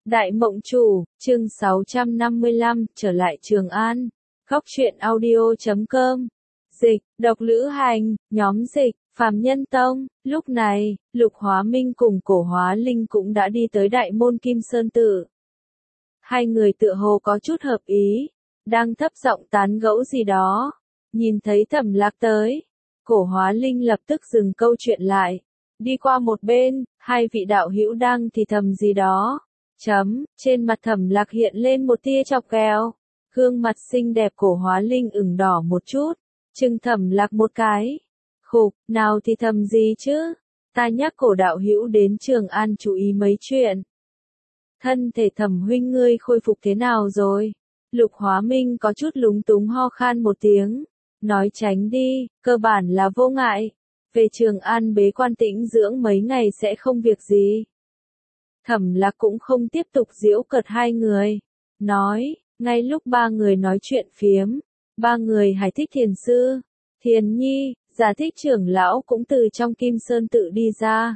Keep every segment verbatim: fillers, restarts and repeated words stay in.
Đại Mộng Chủ, chương sáu trăm năm mươi lăm, trở lại Trường An. Góc truyện audio chấm com. Dịch, Độc Lữ Hành, nhóm dịch, Phàm Nhân Tông. Lúc này, Lục Hóa Minh cùng Cổ Hóa Linh cũng đã đi tới Đại Môn Kim Sơn Tự. Hai người tựa hồ có chút hợp ý, đang thấp giọng tán gẫu gì đó. Nhìn thấy Thẩm Lạc tới, Cổ Hóa Linh lập tức dừng câu chuyện lại, đi qua một bên, hai vị đạo hữu đang thì thầm gì đó. Chấm, trên mặt Thẩm Lạc hiện lên một tia chọc ghẹo, gương mặt xinh đẹp Cổ Hóa Linh ửng đỏ một chút, chừng Thẩm Lạc một cái. Khục, nào thì thầm gì chứ, ta nhắc Cổ đạo hữu đến Trường An chú ý mấy chuyện. Thân thể Thẩm huynh ngươi khôi phục thế nào rồi? Lục Hóa Minh có chút lúng túng ho khan một tiếng, nói tránh đi, cơ bản là vô ngại, về Trường An bế quan tĩnh dưỡng mấy ngày sẽ không việc gì. Thẩm Lạc cũng không tiếp tục giễu cợt hai người, nói, ngay lúc ba người nói chuyện phiếm, ba người Hải Thích Thiền Sư, Thiền Nhi, Giả Thích trưởng lão cũng từ trong Kim Sơn Tự đi ra.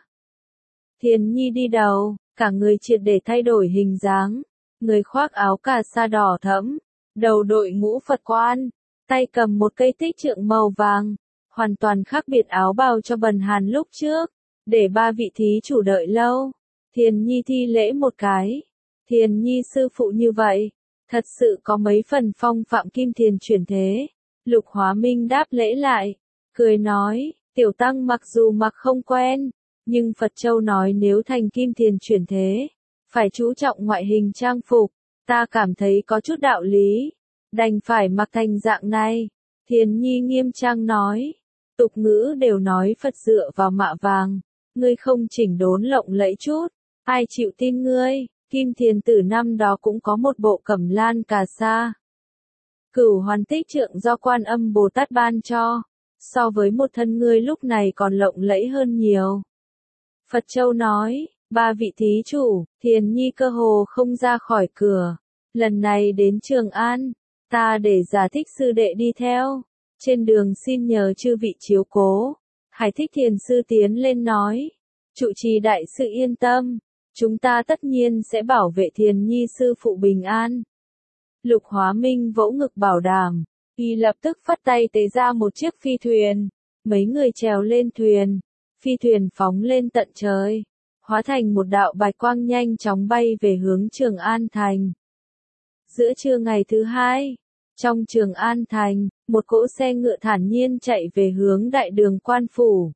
Thiền Nhi đi đầu, cả người triệt để thay đổi hình dáng, người khoác áo cà sa đỏ thẫm, đầu đội mũ Phật quan, tay cầm một cây tích trượng màu vàng, hoàn toàn khác biệt áo bào cho Bần Hàn lúc trước, để ba vị thí chủ đợi lâu. Thiền Nhi thi lễ một cái. Thiền Nhi sư phụ như vậy, thật sự có mấy phần phong phạm kim thiền chuyển thế. Lục Hóa Minh đáp lễ lại, cười nói, tiểu tăng mặc dù mặc không quen, nhưng Phật Châu nói nếu thành kim thiền chuyển thế, phải chú trọng ngoại hình trang phục, ta cảm thấy có chút đạo lý, đành phải mặc thành dạng này. Thiền Nhi nghiêm trang nói, tục ngữ đều nói Phật dựa vào mạ vàng, ngươi không chỉnh đốn lộng lẫy chút, ai chịu tin ngươi. Kim Thiền Tử năm đó cũng có một bộ cẩm lan cà sa. Cửu Hoàn Tích Trượng do Quan Âm Bồ Tát ban cho, so với một thân ngươi lúc này còn lộng lẫy hơn nhiều. Phật Châu nói, ba vị thí chủ, Thiền Nhi cơ hồ không ra khỏi cửa. Lần này đến Trường An, ta để Giả Thích sư đệ đi theo. Trên đường xin nhờ chư vị chiếu cố. Hải Thích Thiền Sư tiến lên nói, trụ trì đại sư yên tâm, chúng ta tất nhiên sẽ bảo vệ Thiền Nhi sư phụ bình an. Lục Hóa Minh vỗ ngực bảo đảm, y lập tức phất tay tế ra một chiếc phi thuyền, mấy người trèo lên thuyền, phi thuyền phóng lên tận trời, hóa thành một đạo bạch quang nhanh chóng bay về hướng Trường An Thành. Giữa trưa ngày thứ hai, trong Trường An Thành, một cỗ xe ngựa thản nhiên chạy về hướng đại đường Quan Phủ.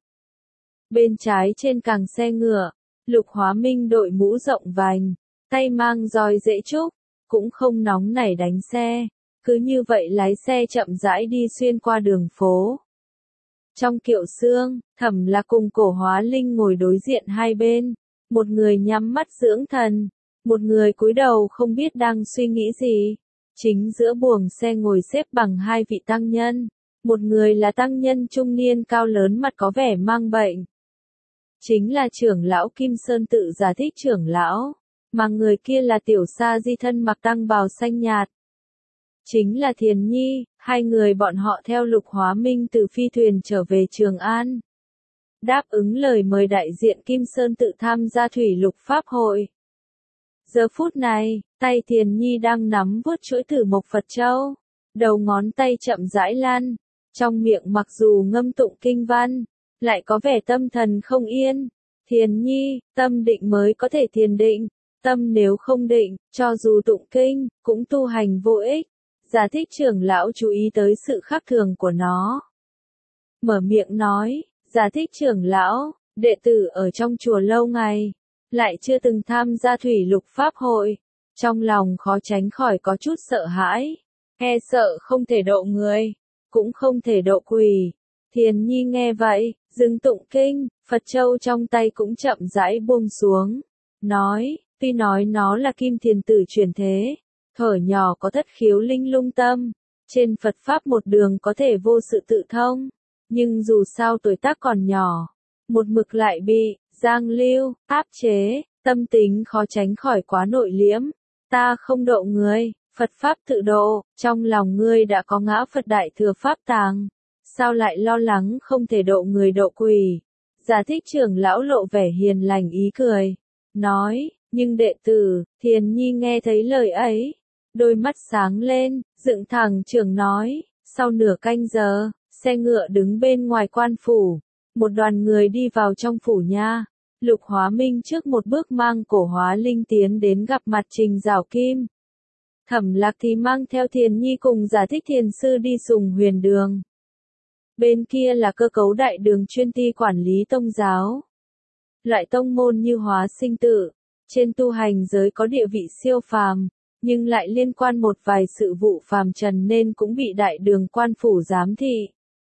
Bên trái trên càng xe ngựa, Lục Hóa Minh đội mũ rộng vành, tay mang roi rễ trúc, cũng không nóng nảy đánh xe, cứ như vậy lái xe chậm rãi đi xuyên qua đường phố. Trong kiệu xương, Thẩm Lạc cùng Cổ Hóa Linh ngồi đối diện hai bên, một người nhắm mắt dưỡng thần, một người cúi đầu không biết đang suy nghĩ gì. Chính giữa buồng xe ngồi xếp bằng hai vị tăng nhân, một người là tăng nhân trung niên cao lớn mặt có vẻ mang bệnh. Chính là trưởng lão Kim Sơn Tự Giả Thích trưởng lão, mà người kia là tiểu sa di thân mặc tăng bào xanh nhạt. Chính là Thiền Nhi, hai người bọn họ theo Lục Hóa Minh từ phi thuyền trở về Trường An. Đáp ứng lời mời đại diện Kim Sơn Tự tham gia thủy lục pháp hội. Giờ phút này, tay Thiền Nhi đang nắm vuốt chuỗi Tử Mộc Phật Châu, đầu ngón tay chậm rãi lăn, trong miệng mặc dù ngâm tụng kinh văn, lại có vẻ tâm thần không yên. Thiền Nhi, tâm định mới có thể thiền định, tâm nếu không định, cho dù tụng kinh, cũng tu hành vô ích. Giả Thích trưởng lão chú ý tới sự khác thường của nó. Mở miệng nói, Giả Thích trưởng lão, đệ tử ở trong chùa lâu ngày, lại chưa từng tham gia thủy lục pháp hội, trong lòng khó tránh khỏi có chút sợ hãi, e sợ không thể độ người, cũng không thể độ quỷ. Thiền Nhi nghe vậy, dừng tụng kinh, Phật Châu trong tay cũng chậm rãi buông xuống, nói, tuy nói nó là Kim Thiền Tử chuyển thế, thuở nhỏ có thất khiếu linh lung tâm, trên Phật Pháp một đường có thể vô sự tự thông, nhưng dù sao tuổi tác còn nhỏ, một mực lại bị giang lưu, áp chế, tâm tính khó tránh khỏi quá nội liễm. Ta không độ người, Phật Pháp tự độ, trong lòng ngươi đã có ngã Phật Đại Thừa Pháp tàng, sao lại lo lắng không thể độ người độ quỷ? Giả Thích trưởng lão lộ vẻ hiền lành ý cười, nói, Nhưng đệ tử, Thiền Nhi nghe thấy lời ấy, đôi mắt sáng lên, dựng thẳng trưởng nói, sau nửa canh giờ, xe ngựa đứng bên ngoài quan phủ, một đoàn người đi vào trong phủ nha. Lục Hóa Minh trước một bước mang Cổ Hóa Linh tiến đến gặp mặt Trình Giảo Kim. Thẩm Lạc thì mang theo Thiền Nhi cùng Giả Thích Thiền Sư đi Sùng Huyền Đường. Bên kia là cơ cấu đại đường chuyên ty quản lý tông giáo. Loại tông môn như Hóa Sinh Tự, trên tu hành giới có địa vị siêu phàm, nhưng lại liên quan một vài sự vụ phàm trần nên cũng bị đại đường quan phủ giám thị.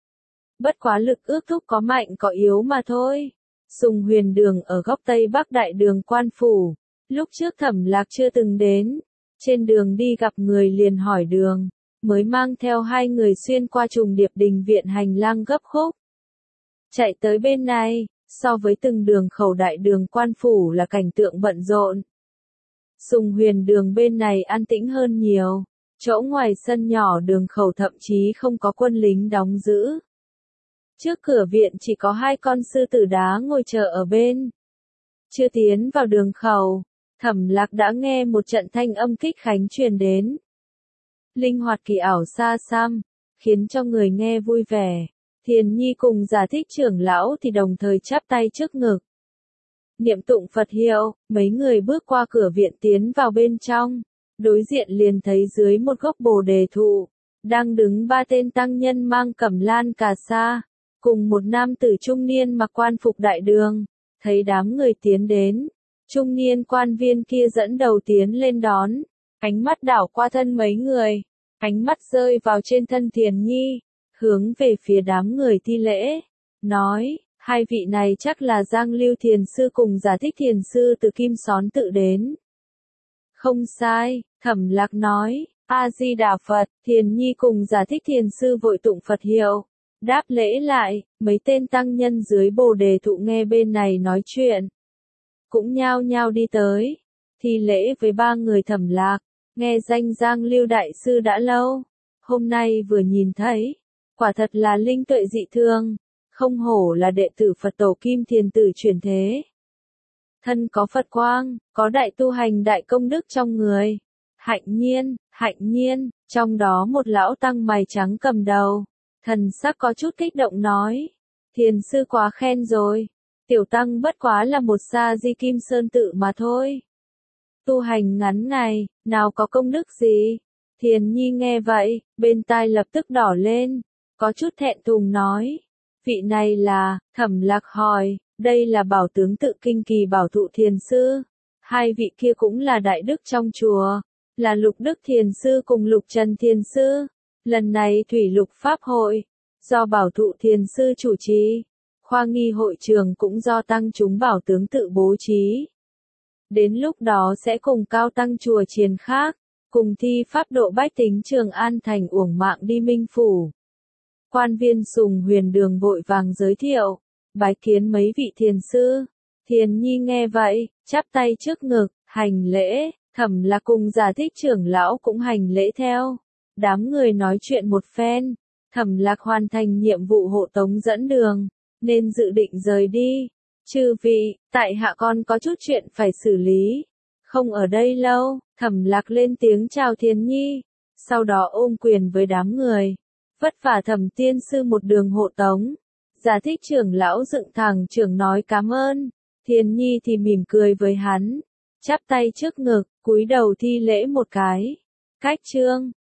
Bất quá lực ước thúc có mạnh có yếu mà thôi. Sùng Huyền Đường ở góc Tây Bắc đại đường quan phủ, lúc trước Thẩm Lạc chưa từng đến, trên đường đi gặp người liền hỏi đường, mới mang theo hai người xuyên qua trùng điệp đình viện hành lang gấp khúc. Chạy tới bên này, so với từng đường khẩu đại đường quan phủ là cảnh tượng bận rộn. Sùng Huyền Đường bên này an tĩnh hơn nhiều, chỗ ngoài sân nhỏ đường khẩu thậm chí không có quân lính đóng giữ. Trước cửa viện chỉ có hai con sư tử đá ngồi chờ ở bên. Chưa tiến vào đường khẩu, Thẩm Lạc đã nghe một trận thanh âm kích khánh truyền đến. Linh hoạt kỳ ảo xa xăm, khiến cho người nghe vui vẻ. Thiền Nhi cùng Giả Thích trưởng lão thì đồng thời chắp tay trước ngực. Niệm tụng Phật hiệu, mấy người bước qua cửa viện tiến vào bên trong. Đối diện liền thấy dưới một gốc bồ đề thụ, đang đứng ba tên tăng nhân mang cẩm lan cà sa, cùng một nam tử trung niên mặc quan phục đại đường. Thấy đám người tiến đến, trung niên quan viên kia dẫn đầu tiến lên đón, ánh mắt đảo qua thân mấy người, ánh mắt rơi vào trên thân Thiền Nhi, hướng về phía đám người thi lễ, nói, hai vị này chắc là Giang Lưu Thiền Sư cùng Giả Thích Thiền Sư từ Kim Xón tự đến. Không sai, Thẩm Lạc nói, A-di-đà Phật. Thiền Nhi cùng Giả Thích Thiền Sư vội tụng Phật hiệu, đáp lễ lại. Mấy tên tăng nhân dưới bồ đề thụ nghe bên này nói chuyện, cũng nhao nhao đi tới, thi lễ với ba người Thẩm Lạc. Nghe danh Giang Lưu Đại Sư đã lâu, hôm nay vừa nhìn thấy, quả thật là linh tuệ dị thường, không hổ là đệ tử Phật tổ Kim Thiền Tử chuyển thế. Thân có Phật quang, có đại tu hành đại công đức trong người. Hạnh nhiên, hạnh nhiên, trong đó một lão tăng mày trắng cầm đầu, thần sắc có chút kích động nói, Thiền Sư quá khen rồi, tiểu tăng bất quá là một sa di Kim Sơn Tự mà thôi. Tu hành ngắn ngày, nào có công đức gì? Thiền Nhi nghe vậy, bên tai lập tức đỏ lên, có chút thẹn thùng nói, vị này là, Thẩm Lạc hỏi, đây là Bảo Tướng Tự Kinh Kỳ Bảo Thụ Thiền Sư, hai vị kia cũng là đại đức trong chùa, là Lục Đức Thiền Sư cùng Lục Trần Thiền Sư, lần này Thủy Lục Pháp Hội, do Bảo Thụ Thiền Sư chủ trì, khoa nghi hội trường cũng do tăng chúng Bảo Tướng Tự bố trí. Đến lúc đó sẽ cùng cao tăng chùa chiền khác, cùng thi pháp độ bách tính Trường An thành uổng mạng đi Minh Phủ. Quan viên Sùng Huyền Đường vội vàng giới thiệu, bái kiến mấy vị thiền sư. Thiền Nhi nghe vậy, chắp tay trước ngực, hành lễ. Thẩm Lạc cùng Giả Thích trưởng lão cũng hành lễ theo. Đám người nói chuyện một phen, Thẩm Lạc hoàn thành nhiệm vụ hộ tống dẫn đường, nên dự định rời đi. Chư vị, tại hạ con có chút chuyện phải xử lý, không ở đây lâu. Thẩm Lạc lên tiếng chào Thiền Nhi, sau đó ôm quyền với đám người, vất vả Thẩm tiên sư một đường hộ tống. Giả Thích trưởng lão dựng thẳng trưởng nói cảm ơn, Thiền Nhi thì mỉm cười với hắn, chắp tay trước ngực, cúi đầu thi lễ một cái. Cách chương